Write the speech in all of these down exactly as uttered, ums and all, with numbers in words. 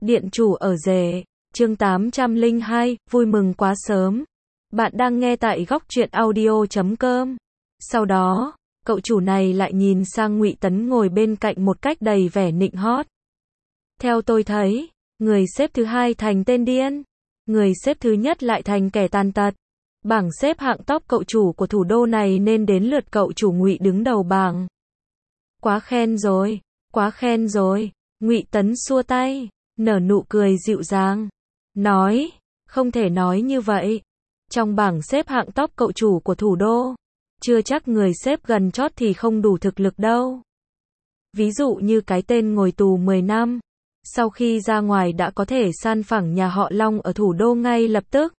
Điện chủ ở rể, chương tám trăm lẻ hai, vui mừng quá sớm. Bạn đang nghe tại góc truyện audio chấm com. Sau đó, cậu chủ này lại nhìn sang Ngụy Tấn ngồi bên cạnh một cách đầy vẻ nịnh hót. Theo tôi thấy, người xếp thứ hai thành tên điên, người xếp thứ nhất lại thành kẻ tàn tật. Bảng xếp hạng top cậu chủ của thủ đô này nên đến lượt cậu chủ Ngụy đứng đầu bảng. Quá khen rồi, quá khen rồi. Ngụy Tấn xua tay, nở nụ cười dịu dàng, nói, không thể nói như vậy. Trong bảng xếp hạng top cậu chủ của thủ đô, chưa chắc người xếp gần chót thì không đủ thực lực đâu. Ví dụ như cái tên ngồi tù mười năm, sau khi ra ngoài đã có thể san phẳng nhà họ Long ở thủ đô ngay lập tức.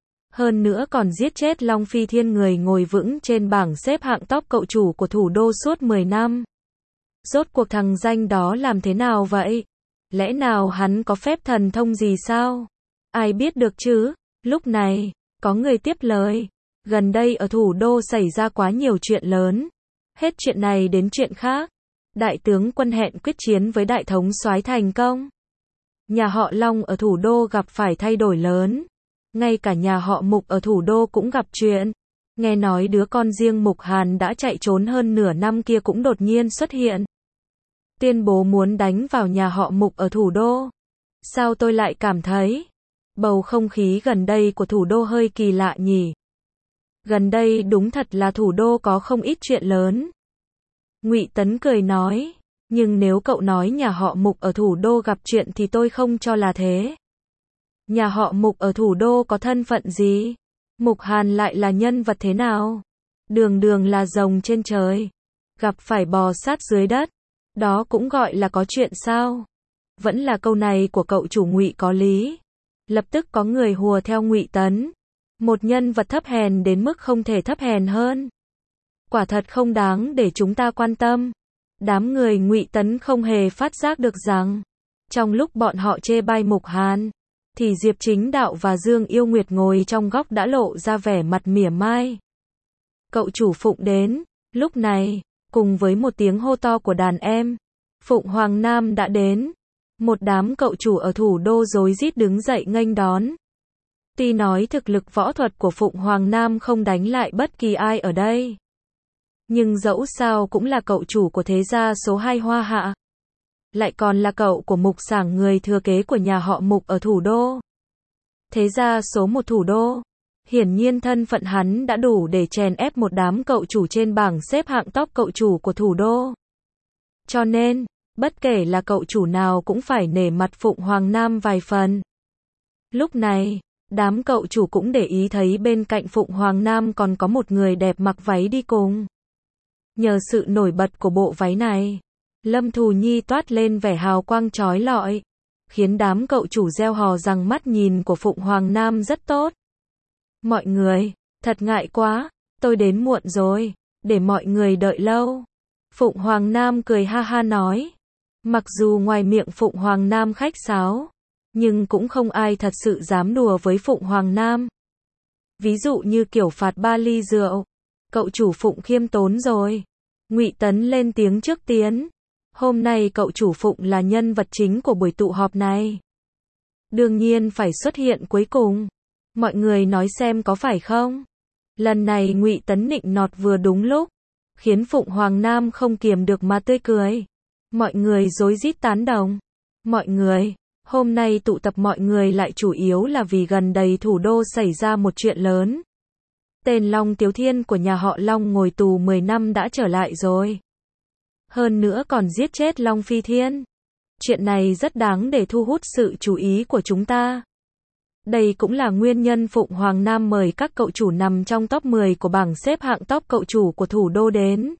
Hơn nữa còn giết chết Long Phi Thiên, người ngồi vững trên bảng xếp hạng top cậu chủ của thủ đô suốt mười năm. Rốt cuộc thằng danh đó làm thế nào vậy? Lẽ nào hắn có phép thần thông gì sao? Ai biết được chứ? Lúc này, có người tiếp lời. Gần đây ở thủ đô xảy ra quá nhiều chuyện lớn. Hết chuyện này đến chuyện khác. Đại tướng quân hẹn quyết chiến với đại thống soái thành công. Nhà họ Long ở thủ đô gặp phải thay đổi lớn. Ngay cả nhà họ Mục ở thủ đô cũng gặp chuyện. Nghe nói đứa con riêng Mục Hàn đã chạy trốn hơn nửa năm kia cũng đột nhiên xuất hiện. Tuyên bố muốn đánh vào nhà họ Mục ở thủ đô. Sao tôi lại cảm thấy bầu không khí gần đây của thủ đô hơi kỳ lạ nhỉ? Gần đây đúng thật là thủ đô có không ít chuyện lớn. Ngụy Tấn cười nói, nhưng nếu cậu nói nhà họ Mục ở thủ đô gặp chuyện thì tôi không cho là thế. Nhà họ Mục ở thủ đô có thân phận gì? Mục Hàn lại là nhân vật thế nào? Đường đường là rồng trên trời, gặp phải bò sát dưới đất. Đó cũng gọi là có chuyện sao? Vẫn là câu này của cậu chủ Ngụy có lý. Lập tức có người hùa theo Ngụy Tấn. Một nhân vật thấp hèn đến mức không thể thấp hèn hơn. Quả thật không đáng để chúng ta quan tâm. Đám người Ngụy Tấn không hề phát giác được rằng, trong lúc bọn họ chê bai Mục Hàn, thì Diệp Chính Đạo và Dương Yêu Nguyệt ngồi trong góc đã lộ ra vẻ mặt mỉa mai. Cậu chủ Phụng đến, lúc này, cùng với một tiếng hô to của đàn em, Phụng Hoàng Nam đã đến. Một đám cậu chủ ở thủ đô rối rít đứng dậy nghênh đón. Tuy nói thực lực võ thuật của Phụng Hoàng Nam không đánh lại bất kỳ ai ở đây, nhưng dẫu sao cũng là cậu chủ của thế gia số hai Hoa Hạ. Lại còn là cậu của Mục Sảng, người thừa kế của nhà họ Mục ở thủ đô. Thế gia số một thủ đô. Hiển nhiên thân phận hắn đã đủ để chèn ép một đám cậu chủ trên bảng xếp hạng top cậu chủ của thủ đô. Cho nên, bất kể là cậu chủ nào cũng phải nể mặt Phụng Hoàng Nam vài phần. Lúc này, đám cậu chủ cũng để ý thấy bên cạnh Phụng Hoàng Nam còn có một người đẹp mặc váy đi cùng. Nhờ sự nổi bật của bộ váy này, Lâm Thù Nhi toát lên vẻ hào quang chói lọi, khiến đám cậu chủ reo hò rằng mắt nhìn của Phụng Hoàng Nam rất tốt. Mọi người, thật ngại quá, tôi đến muộn rồi, để mọi người đợi lâu. Phụng Hoàng Nam cười ha ha nói. Mặc dù ngoài miệng Phụng Hoàng Nam khách sáo, nhưng cũng không ai thật sự dám đùa với Phụng Hoàng Nam. Ví dụ như kiểu phạt ba ly rượu, cậu chủ Phụng khiêm tốn rồi. Ngụy Tấn lên tiếng trước tiến. Hôm nay cậu chủ Phụng là nhân vật chính của buổi tụ họp này. Đương nhiên phải xuất hiện cuối cùng. Mọi người nói xem có phải không? Lần này Ngụy Tấn nịnh nọt vừa đúng lúc, khiến Phụng Hoàng Nam không kiềm được mà tươi cười. Mọi người rối rít tán đồng. Mọi người, hôm nay tụ tập mọi người lại chủ yếu là vì gần đây thủ đô xảy ra một chuyện lớn. Tên Long Tiếu Thiên của nhà họ Long ngồi tù mười năm đã trở lại rồi. Hơn nữa còn giết chết Long Phi Thiên. Chuyện này rất đáng để thu hút sự chú ý của chúng ta. Đây cũng là nguyên nhân Phụng Hoàng Nam mời các cậu chủ nằm trong top mười của bảng xếp hạng top cậu chủ của thủ đô đến.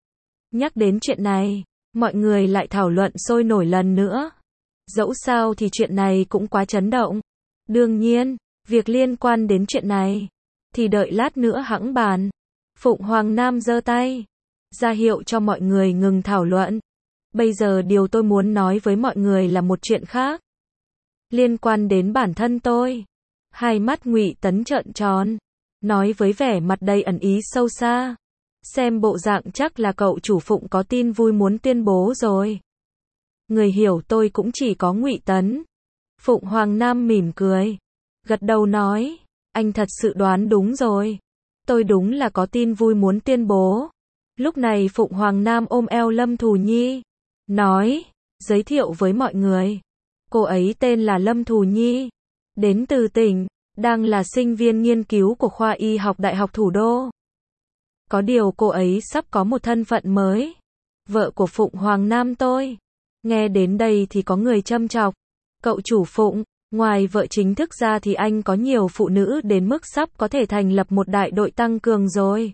Nhắc đến chuyện này, mọi người lại thảo luận sôi nổi lần nữa. Dẫu sao thì chuyện này cũng quá chấn động. Đương nhiên, việc liên quan đến chuyện này thì đợi lát nữa hẵng bàn. Phụng Hoàng Nam giơ tay ra hiệu cho mọi người ngừng thảo luận. Bây giờ điều tôi muốn nói với mọi người là một chuyện khác, liên quan đến bản thân tôi. Hai mắt Ngụy Tấn trợn tròn, nói với vẻ mặt đầy ẩn ý sâu xa. Xem bộ dạng chắc là cậu chủ Phụng có tin vui muốn tuyên bố rồi. Người hiểu tôi cũng chỉ có Ngụy Tấn. Phụng Hoàng Nam mỉm cười, gật đầu nói, anh thật sự đoán đúng rồi. Tôi đúng là có tin vui muốn tuyên bố. Lúc này Phụng Hoàng Nam ôm eo Lâm Thù Nhi, nói, giới thiệu với mọi người. Cô ấy tên là Lâm Thù Nhi, đến từ tỉnh, đang là sinh viên nghiên cứu của khoa y học Đại học Thủ đô. Có điều cô ấy sắp có một thân phận mới, vợ của Phụng Hoàng Nam tôi. Nghe đến đây thì có người châm chọc, cậu chủ Phụng, ngoài vợ chính thức ra thì anh có nhiều phụ nữ đến mức sắp có thể thành lập một đại đội tăng cường rồi.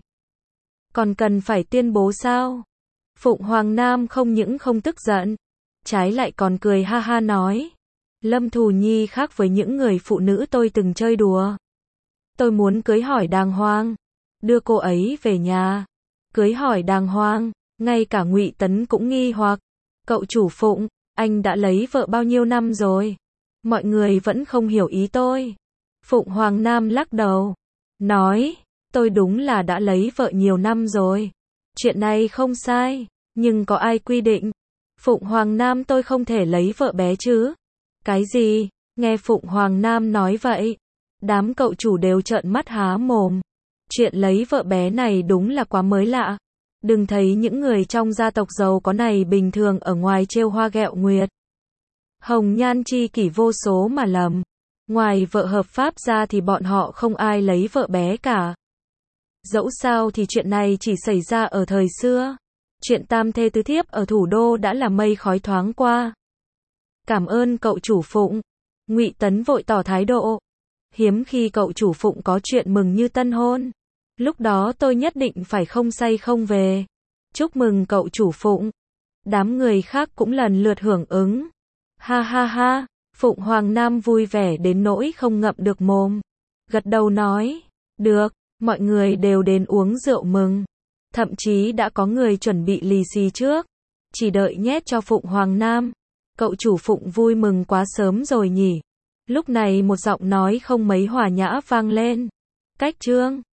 Còn cần phải tuyên bố sao? Phụng Hoàng Nam không những không tức giận, trái lại còn cười ha ha nói, Lâm Thù Nhi khác với những người phụ nữ tôi từng chơi đùa. Tôi muốn cưới hỏi đàng hoàng, đưa cô ấy về nhà. Cưới hỏi đàng hoàng, ngay cả Ngụy Tấn cũng nghi hoặc, cậu chủ Phụng, anh đã lấy vợ bao nhiêu năm rồi? Mọi người vẫn không hiểu ý tôi. Phụng Hoàng Nam lắc đầu, nói, tôi đúng là đã lấy vợ nhiều năm rồi. Chuyện này không sai, nhưng có ai quy định Phụng Hoàng Nam tôi không thể lấy vợ bé chứ? Cái gì? Nghe Phụng Hoàng Nam nói vậy, đám cậu chủ đều trợn mắt há mồm. Chuyện lấy vợ bé này đúng là quá mới lạ. Đừng thấy những người trong gia tộc giàu có này bình thường ở ngoài trêu hoa ghẹo nguyệt, hồng nhan chi kỷ vô số mà lầm. Ngoài vợ hợp pháp ra thì bọn họ không ai lấy vợ bé cả. Dẫu sao thì chuyện này chỉ xảy ra ở thời xưa. Chuyện tam thê tứ thiếp ở thủ đô đã là mây khói thoáng qua. Cảm ơn cậu chủ Phụng. Ngụy Tấn vội tỏ thái độ. Hiếm khi cậu chủ Phụng có chuyện mừng như tân hôn. Lúc đó tôi nhất định phải không say không về. Chúc mừng cậu chủ Phụng. Đám người khác cũng lần lượt hưởng ứng. Ha ha ha, Phụng Hoàng Nam vui vẻ đến nỗi không ngậm được mồm. Gật đầu nói, được, mọi người đều đến uống rượu mừng. Thậm chí đã có người chuẩn bị lì xì trước, chỉ đợi nhét cho Phụng Hoàng Nam. Cậu chủ Phụng vui mừng quá sớm rồi nhỉ. Lúc này một giọng nói không mấy hòa nhã vang lên. Cách Trương.